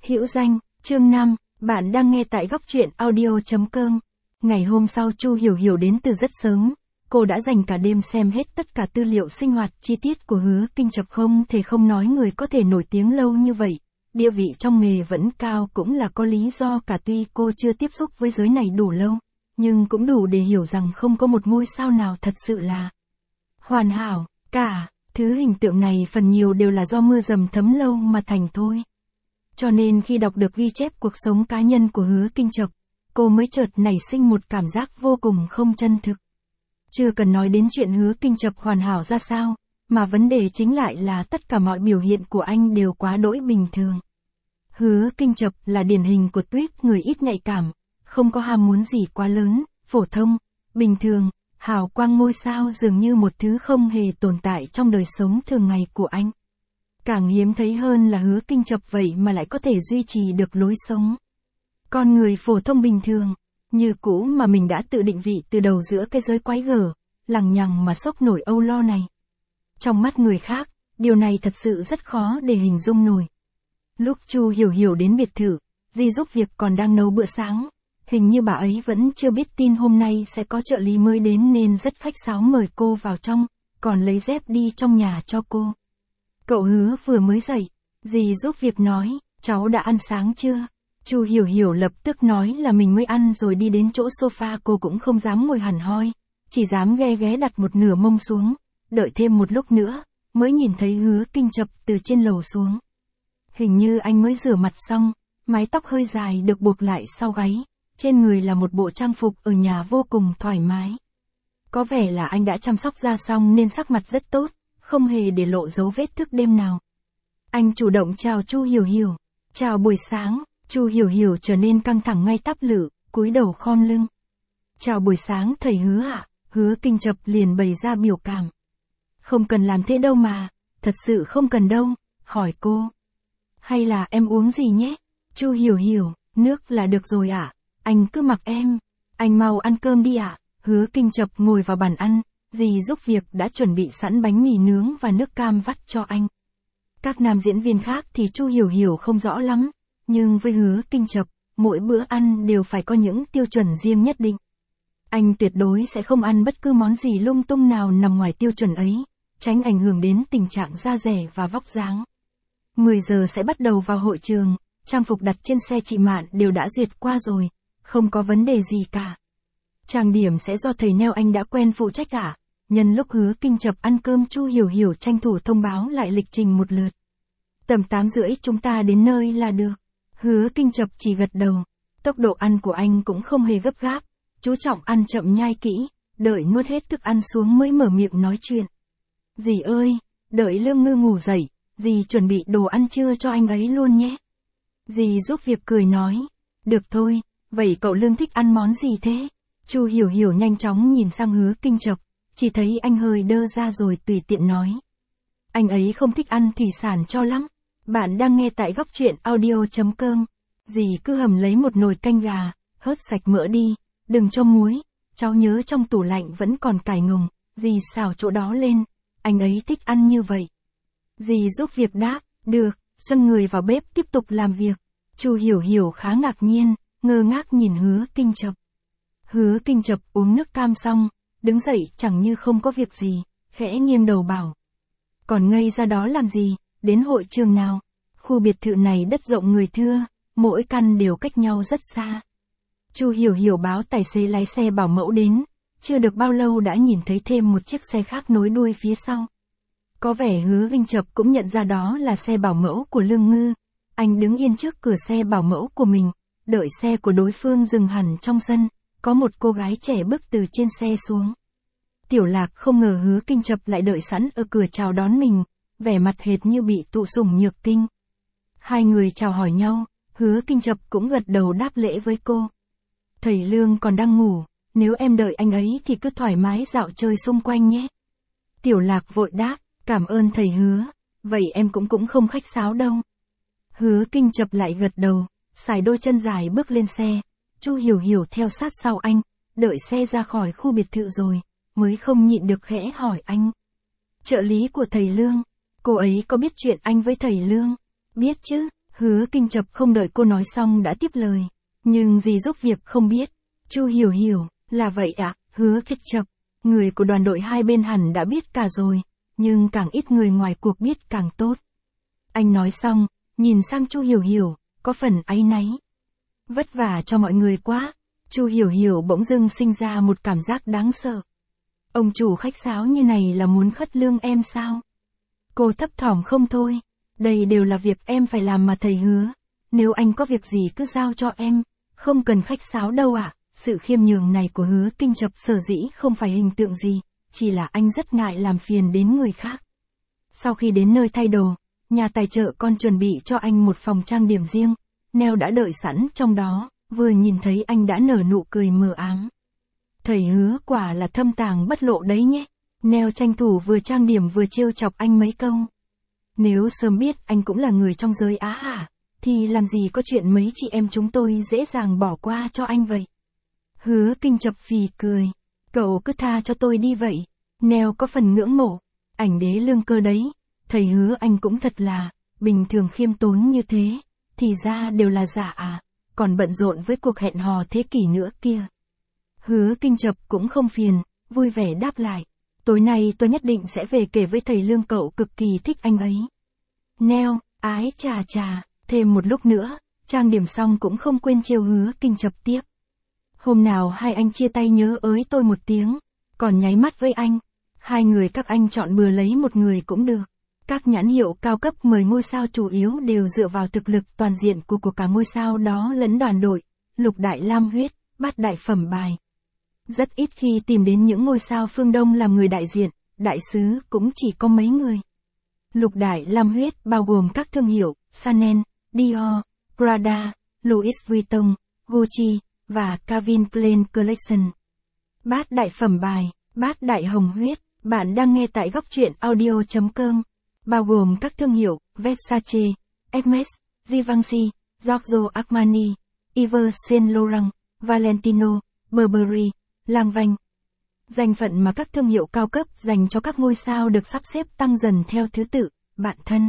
Hữu danh, chương 5, bạn đang nghe tại góc truyện audio.com. Ngày hôm sau Chu Hiểu Hiểu đến từ rất sớm, cô đã dành cả đêm xem hết tất cả tư liệu sinh hoạt chi tiết của Hứa Kinh Chập. Không thể không nói người có thể nổi tiếng lâu như vậy, địa vị trong nghề vẫn cao cũng là có lý do cả. Tuy cô chưa tiếp xúc với giới này đủ lâu, nhưng cũng đủ để hiểu rằng không có một ngôi sao nào thật sự là hoàn hảo cả. Thứ hình tượng này phần nhiều đều là do mưa dầm thấm lâu mà thành thôi. Cho nên khi đọc được ghi chép cuộc sống cá nhân của Hứa Kinh Chập, cô mới chợt nảy sinh một cảm giác vô cùng không chân thực. Chưa cần nói đến chuyện Hứa Kinh Chập hoàn hảo ra sao, mà vấn đề chính lại là tất cả mọi biểu hiện của anh đều quá đỗi bình thường. Hứa Kinh Chập là điển hình của tuýp người ít nhạy cảm, không có ham muốn gì quá lớn, phổ thông, bình thường. Hào quang ngôi sao dường như một thứ không hề tồn tại trong đời sống thường ngày của anh. Càng hiếm thấy hơn là Hứa Kinh Chập vậy mà lại có thể duy trì được lối sống con người phổ thông bình thường, như cũ mà mình đã tự định vị từ đầu giữa cái giới quái gở, lằng nhằng mà sốc nổi âu lo này. Trong mắt người khác, điều này thật sự rất khó để hình dung nổi. Lúc Chu Hiểu Hiểu đến biệt thự, dì giúp việc còn đang nấu bữa sáng. Hình như bà ấy vẫn chưa biết tin hôm nay sẽ có trợ lý mới đến nên rất khách sáo mời cô vào trong, còn lấy dép đi trong nhà cho cô. Cậu Hứa vừa mới dậy, dì giúp việc nói, cháu đã ăn sáng chưa? Chu Hiểu Hiểu lập tức nói là mình mới ăn rồi đi đến chỗ sofa. Cô cũng không dám ngồi hẳn hoi, chỉ dám ghé ghé đặt một nửa mông xuống, đợi thêm một lúc nữa, mới nhìn thấy Hứa Kinh Chập từ trên lầu xuống. Hình như anh mới rửa mặt xong, mái tóc hơi dài được buộc lại sau gáy. Trên người là một bộ trang phục ở nhà vô cùng thoải mái. Có vẻ là anh đã chăm sóc da xong nên sắc mặt rất tốt, không hề để lộ dấu vết thức đêm nào. Anh chủ động chào Chu Hiểu Hiểu. Chào buổi sáng. Chu Hiểu Hiểu trở nên căng thẳng ngay tắp lự, cúi đầu khom lưng. Chào buổi sáng thầy Hứa ạ. Hứa Kinh Chập liền bày ra biểu cảm. Không cần làm thế đâu mà, thật sự không cần đâu, hỏi cô. Hay là em uống gì nhé? Chu Hiểu Hiểu, nước là được rồi ạ. Anh cứ mặc em, anh mau ăn cơm đi ạ. Hứa Kinh Chập ngồi vào bàn ăn, dì giúp việc đã chuẩn bị sẵn bánh mì nướng và nước cam vắt cho anh. Các nam diễn viên khác thì Chu Hiểu Hiểu không rõ lắm, nhưng với Hứa Kinh Chập, mỗi bữa ăn đều phải có những tiêu chuẩn riêng nhất định. Anh tuyệt đối sẽ không ăn bất cứ món gì lung tung nào nằm ngoài tiêu chuẩn ấy, tránh ảnh hưởng đến tình trạng da dẻ và vóc dáng. 10 giờ sẽ bắt đầu vào hội trường, trang phục đặt trên xe chị Mạn đều đã duyệt qua rồi. Không có vấn đề gì cả. Trang điểm sẽ do thầy Neo anh đã quen phụ trách cả. Nhân lúc Hứa Kinh Chập ăn cơm, Chu Hiểu Hiểu tranh thủ thông báo lại lịch trình một lượt. Tầm 8:30 chúng ta đến nơi là được. Hứa Kinh Chập chỉ gật đầu. Tốc độ ăn của anh cũng không hề gấp gáp, chú trọng ăn chậm nhai kỹ, đợi nuốt hết thức ăn xuống mới mở miệng nói chuyện. Dì ơi, đợi Lương Ngư ngủ dậy, dì chuẩn bị đồ ăn trưa cho anh ấy luôn nhé. Dì giúp việc cười nói. Được thôi. Vậy cậu Lương thích ăn món gì thế? Chu Hiểu Hiểu nhanh chóng nhìn sang Hứa Kinh Chập, chỉ thấy anh hơi đơ ra rồi tùy tiện nói. Anh ấy không thích ăn thủy sản cho lắm. Bạn đang nghe tại góc truyện audio.com. Dì cứ hầm lấy một nồi canh gà, hớt sạch mỡ đi, đừng cho muối. Cháu nhớ trong tủ lạnh vẫn còn cải ngồng, dì xào chỗ đó lên. Anh ấy thích ăn như vậy. Dì giúp việc đáp, được, xoay người vào bếp tiếp tục làm việc. Chu Hiểu Hiểu khá ngạc nhiên, ngơ ngác nhìn Hứa Kinh Chập. Hứa Kinh Chập uống nước cam xong, đứng dậy chẳng như không có việc gì, khẽ nghiêng đầu bảo. Còn ngây ra đó làm gì, đến hội trường nào? Khu biệt thự này đất rộng người thưa, mỗi căn đều cách nhau rất xa. Chu Hiểu Hiểu báo tài xế lái xe bảo mẫu đến, chưa được bao lâu đã nhìn thấy thêm một chiếc xe khác nối đuôi phía sau. Có vẻ Hứa Kinh Chập cũng nhận ra đó là xe bảo mẫu của Lương Ngư. Anh đứng yên trước cửa xe bảo mẫu của mình. Đợi xe của đối phương dừng hẳn trong sân, có một cô gái trẻ bước từ trên xe xuống. Tiểu Lạc không ngờ Hứa Kinh Chập lại đợi sẵn ở cửa chào đón mình, vẻ mặt hệt như bị tụ sủng nhược kinh. Hai người chào hỏi nhau, Hứa Kinh Chập cũng gật đầu đáp lễ với cô. Thầy Lương còn đang ngủ, nếu em đợi anh ấy thì cứ thoải mái dạo chơi xung quanh nhé. Tiểu Lạc vội đáp, cảm ơn thầy Hứa, vậy em cũng không khách sáo đâu. Hứa Kinh Chập lại gật đầu. Xài đôi chân dài bước lên xe, Chu Hiểu Hiểu theo sát sau anh, đợi xe ra khỏi khu biệt thự rồi, mới không nhịn được khẽ hỏi anh. Trợ lý của thầy Lương, cô ấy có biết chuyện anh với thầy Lương? Biết chứ, Hứa Kinh Chập không đợi cô nói xong đã tiếp lời. Nhưng gì giúp việc không biết. Chu Hiểu Hiểu, là vậy ạ, Hứa Kinh Chập. Người của đoàn đội hai bên hẳn đã biết cả rồi. Nhưng càng ít người ngoài cuộc biết càng tốt. Anh nói xong, nhìn sang Chu Hiểu Hiểu, có phần áy náy. Vất vả cho mọi người quá. Chu Hiểu Hiểu bỗng dưng sinh ra một cảm giác đáng sợ. Ông chủ khách sáo như này là muốn khất lương em sao? Cô thấp thỏm không thôi. Đây đều là việc em phải làm mà thầy Hứa. Nếu anh có việc gì cứ giao cho em. Không cần khách sáo đâu ạ. Sự khiêm nhường này của Hứa Kinh Chập sở dĩ không phải hình tượng gì. Chỉ là anh rất ngại làm phiền đến người khác. Sau khi đến nơi thay đồ, nhà tài trợ còn chuẩn bị cho anh một phòng trang điểm riêng. Neo đã đợi sẵn trong đó, vừa nhìn thấy anh đã nở nụ cười mờ ám. Thầy Hứa quả là thâm tàng bất lộ đấy nhé. Neo tranh thủ vừa trang điểm vừa trêu chọc anh mấy câu. Nếu sớm biết anh cũng là người trong giới Á Hà, thì làm gì có chuyện mấy chị em chúng tôi dễ dàng bỏ qua cho anh vậy. Hứa Kinh Chập phì cười. Cậu cứ tha cho tôi đi vậy. Neo có phần ngưỡng mộ. Ảnh đế lương cơ đấy. Thầy Hứa anh cũng thật là, bình thường khiêm tốn như thế, thì ra đều là giả à, còn bận rộn với cuộc hẹn hò thế kỷ nữa kia. Hứa Kinh Chập cũng không phiền, vui vẻ đáp lại. Tối nay tôi nhất định sẽ về kể với thầy Lương cậu cực kỳ thích anh ấy. Neo, ái chà chà, thêm một lúc nữa, trang điểm xong cũng không quên trêu Hứa Kinh Chập tiếp. Hôm nào hai anh chia tay nhớ ới tôi một tiếng, còn nháy mắt với anh. Hai người các anh chọn bừa lấy một người cũng được. Các nhãn hiệu cao cấp mời ngôi sao chủ yếu đều dựa vào thực lực toàn diện của cả ngôi sao đó lẫn đoàn đội, lục đại lam huyết, bát đại phẩm bài. Rất ít khi tìm đến những ngôi sao phương Đông làm người đại diện, đại sứ cũng chỉ có mấy người. Lục đại lam huyết bao gồm các thương hiệu Chanel, Dior, Prada, Louis Vuitton, Gucci và Calvin Klein Collection. Bát đại phẩm bài, bát đại hồng huyết, bạn đang nghe tại góc truyện audio.com. Bao gồm các thương hiệu Versace, Hermes, Givenchy, Giorgio Armani, Yves Saint Laurent, Valentino, Burberry, Lanvin. Danh phận mà các thương hiệu cao cấp dành cho các ngôi sao được sắp xếp tăng dần theo thứ tự, bạn thân.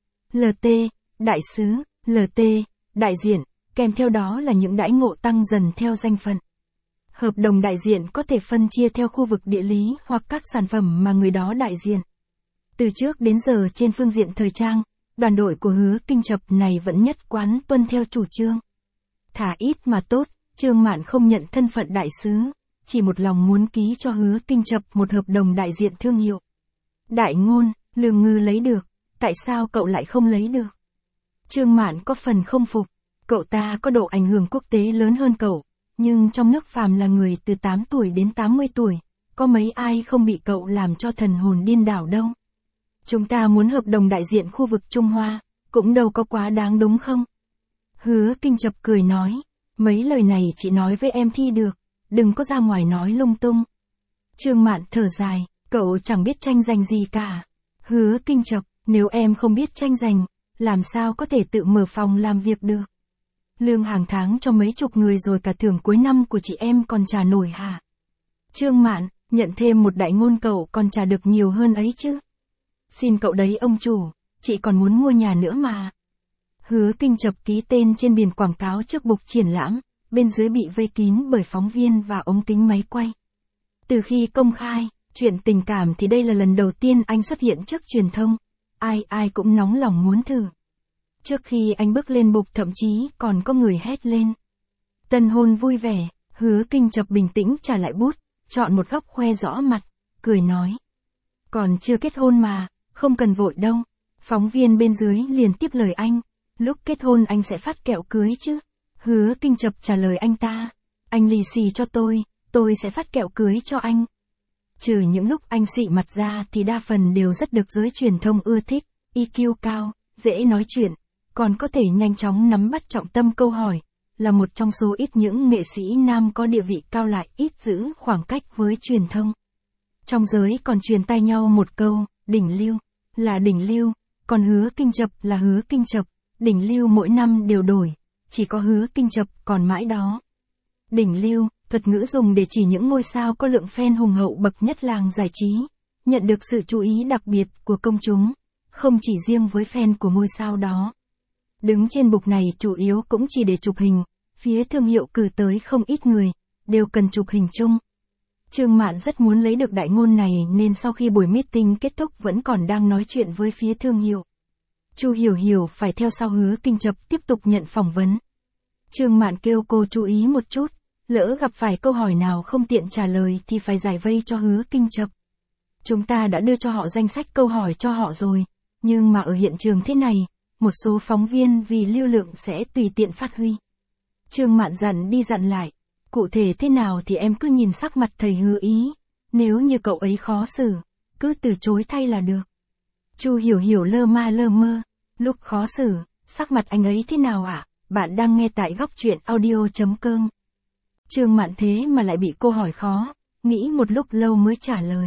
LT, đại sứ, LT, đại diện, kèm theo đó là những đãi ngộ tăng dần theo danh phận. Hợp đồng đại diện có thể phân chia theo khu vực địa lý hoặc các sản phẩm mà người đó đại diện. Từ trước đến giờ trên phương diện thời trang, đoàn đội của Hứa Kinh Chập này vẫn nhất quán tuân theo chủ trương. Thà ít mà tốt, Trương Mạn không nhận thân phận đại sứ, chỉ một lòng muốn ký cho Hứa Kinh Chập một hợp đồng đại diện thương hiệu. Đại ngôn, Lương Ngư lấy được, tại sao cậu lại không lấy được? Trương Mạn có phần không phục, cậu ta có độ ảnh hưởng quốc tế lớn hơn cậu, nhưng trong nước phàm là người từ 8 tuổi đến 80 tuổi, có mấy ai không bị cậu làm cho thần hồn điên đảo đâu. Chúng ta muốn hợp đồng đại diện khu vực Trung Hoa, cũng đâu có quá đáng đúng không? Hứa Kinh Chập cười nói, mấy lời này chị nói với em thi được, đừng có ra ngoài nói lung tung. Trương Mạn thở dài, cậu chẳng biết tranh giành gì cả. Hứa Kinh Chập, nếu em không biết tranh giành, làm sao có thể tự mở phòng làm việc được? Lương hàng tháng cho mấy chục người rồi cả thưởng cuối năm của chị em còn trả nổi hả? Trương Mạn, nhận thêm một đại ngôn cậu còn trả được nhiều hơn ấy chứ. Xin cậu đấy ông chủ, chị còn muốn mua nhà nữa mà. Hứa Kinh Chập ký tên trên biển quảng cáo trước bục triển lãm, bên dưới bị vây kín bởi phóng viên và ống kính máy quay. Từ khi công khai chuyện tình cảm thì đây là lần đầu tiên anh xuất hiện trước truyền thông, ai cũng nóng lòng muốn thử. Trước khi anh bước lên bục thậm chí còn có người hét lên. Tân hôn vui vẻ, Hứa Kinh Chập bình tĩnh trả lại bút, chọn một góc khoe rõ mặt, cười nói. Còn chưa kết hôn mà, không cần vội đâu. Phóng viên bên dưới liền tiếp lời anh, lúc kết hôn anh sẽ phát kẹo cưới chứ. Hứa Kinh Chập trả lời anh ta, anh lì xì cho tôi sẽ phát kẹo cưới cho anh. Trừ những lúc anh xị mặt ra thì đa phần đều rất được giới truyền thông ưa thích, EQ cao, dễ nói chuyện, còn có thể nhanh chóng nắm bắt trọng tâm câu hỏi, là một trong số ít những nghệ sĩ nam có địa vị cao lại ít giữ khoảng cách với truyền thông. Trong giới còn truyền tai nhau một câu, đỉnh lưu, là đỉnh lưu, còn Hứa Kinh Chập là Hứa Kinh Chập, đỉnh lưu mỗi năm đều đổi, chỉ có Hứa Kinh Chập còn mãi đó. Đỉnh lưu, thuật ngữ dùng để chỉ những ngôi sao có lượng fan hùng hậu bậc nhất làng giải trí, nhận được sự chú ý đặc biệt của công chúng, không chỉ riêng với fan của ngôi sao đó. Đứng trên bục này chủ yếu cũng chỉ để chụp hình, phía thương hiệu cử tới không ít người, đều cần chụp hình chung. Trương Mạn rất muốn lấy được đại ngôn này nên sau khi buổi meeting kết thúc vẫn còn đang nói chuyện với phía thương hiệu. Chu Hiểu Hiểu phải theo sau Hứa Kinh Chập tiếp tục nhận phỏng vấn. Trương Mạn kêu cô chú ý một chút, lỡ gặp phải câu hỏi nào không tiện trả lời thì phải giải vây cho Hứa Kinh Chập. Chúng ta đã đưa cho họ danh sách câu hỏi cho họ rồi, nhưng mà ở hiện trường thế này, một số phóng viên vì lưu lượng sẽ tùy tiện phát huy. Trương Mạn dặn đi dặn lại, cụ thể thế nào thì em cứ nhìn sắc mặt thầy Hứa ý, nếu như cậu ấy khó xử, cứ từ chối thay là được. Chu Hiểu Hiểu lơ ma lơ mơ, lúc khó xử, sắc mặt anh ấy thế nào ạ? Bạn đang nghe tại góc truyện audio.com. Trương Mạn thế mà lại bị cô hỏi khó, nghĩ một lúc lâu mới trả lời.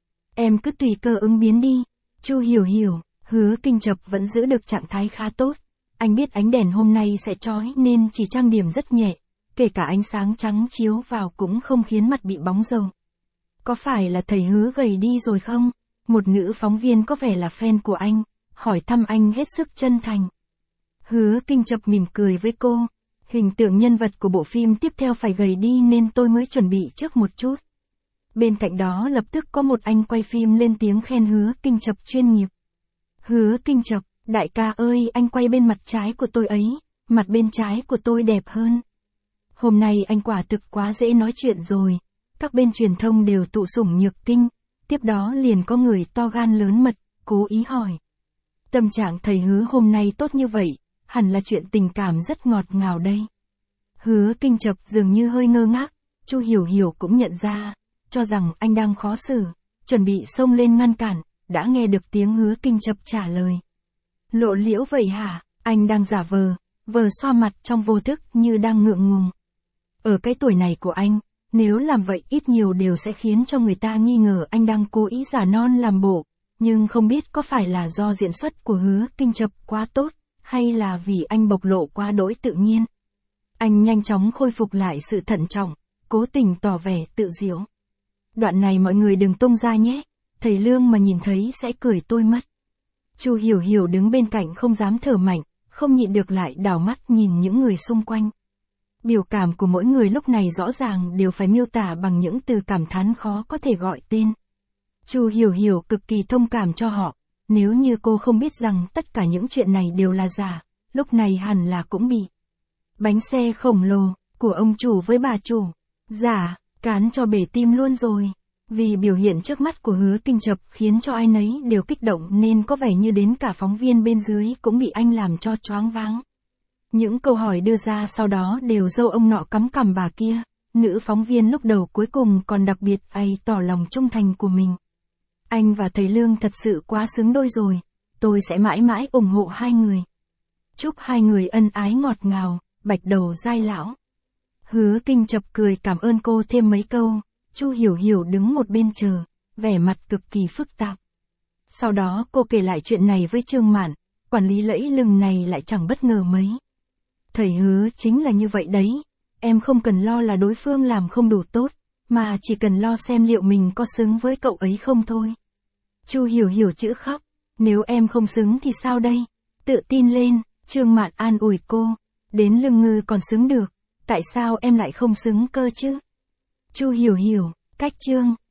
Em cứ tùy cơ ứng biến đi. Chu Hiểu Hiểu, Hứa Kinh Chập vẫn giữ được trạng thái khá tốt. Anh biết ánh đèn hôm nay sẽ chói nên chỉ trang điểm rất nhẹ, kể cả ánh sáng trắng chiếu vào cũng không khiến mặt bị bóng dầu. Có phải là thầy Hứa gầy đi rồi không? Một nữ phóng viên có vẻ là fan của anh, hỏi thăm anh hết sức chân thành. Hứa Kinh Chập mỉm cười với cô, hình tượng nhân vật của bộ phim tiếp theo phải gầy đi nên tôi mới chuẩn bị trước một chút. Bên cạnh đó lập tức có một anh quay phim lên tiếng khen Hứa Kinh Chập chuyên nghiệp. Hứa Kinh Chập, đại ca ơi anh quay bên mặt trái của tôi ấy, mặt bên trái của tôi đẹp hơn. Hôm nay anh quả thực quá dễ nói chuyện rồi, các bên truyền thông đều tụ sủng nhược kinh, tiếp đó liền có người to gan lớn mật, cố ý hỏi. Tâm trạng thầy Hứa hôm nay tốt như vậy, hẳn là chuyện tình cảm rất ngọt ngào đây. Hứa Kinh Chập dường như hơi ngơ ngác, Chu Hiểu Hiểu cũng nhận ra, cho rằng anh đang khó xử, chuẩn bị xông lên ngăn cản, đã nghe được tiếng Hứa Kinh Chập trả lời. Lộ liễu vậy hả, anh đang giả vờ xoa mặt trong vô thức như đang ngượng ngùng. Ở cái tuổi này của anh, nếu làm vậy ít nhiều đều sẽ khiến cho người ta nghi ngờ anh đang cố ý giả non làm bộ, nhưng không biết có phải là do diễn xuất của Hứa Kinh Chập quá tốt, hay là vì anh bộc lộ quá đỗi tự nhiên. Anh nhanh chóng khôi phục lại sự thận trọng, cố tình tỏ vẻ tự diễu. Đoạn này mọi người đừng tung ra nhé, thầy Lương mà nhìn thấy sẽ cười tôi mất. Chu Hiểu Hiểu đứng bên cạnh không dám thở mạnh, không nhịn được lại đảo mắt nhìn những người xung quanh. Biểu cảm của mỗi người lúc này rõ ràng đều phải miêu tả bằng những từ cảm thán khó có thể gọi tên. Chu Hiểu Hiểu cực kỳ thông cảm cho họ, nếu như cô không biết rằng tất cả những chuyện này đều là giả, lúc này hẳn là cũng bị bánh xe khổng lồ của ông chủ với bà chủ giả cán cho bể tim luôn rồi. Vì biểu hiện trước mắt của Hứa Kinh Chập khiến cho ai nấy đều kích động nên có vẻ như đến cả phóng viên bên dưới cũng bị anh làm cho choáng váng. Những câu hỏi đưa ra sau đó đều dâu ông nọ cắm cằm bà kia, nữ phóng viên lúc đầu cuối cùng còn đặc biệt tỏ lòng trung thành của mình. Anh và thầy Lương thật sự quá xứng đôi rồi, tôi sẽ mãi mãi ủng hộ hai người. Chúc hai người ân ái ngọt ngào, bạch đầu giai lão. Hứa Kinh Chập cười cảm ơn cô thêm mấy câu, Chu Hiểu Hiểu đứng một bên chờ, vẻ mặt cực kỳ phức tạp. Sau đó cô kể lại chuyện này với Trương Mạn, quản lý lẫy lừng này lại chẳng bất ngờ mấy. Thầy Hứa chính là như vậy đấy, em không cần lo là đối phương làm không đủ tốt, mà chỉ cần lo xem liệu mình có xứng với cậu ấy không thôi. Chu Hiểu Hiểu chữ khóc, nếu em không xứng thì sao đây? Tự tin lên, Trương Mạn an ủi cô, đến lưng ngư còn xứng được, tại sao em lại không xứng cơ chứ? Chu Hiểu Hiểu, cách chương.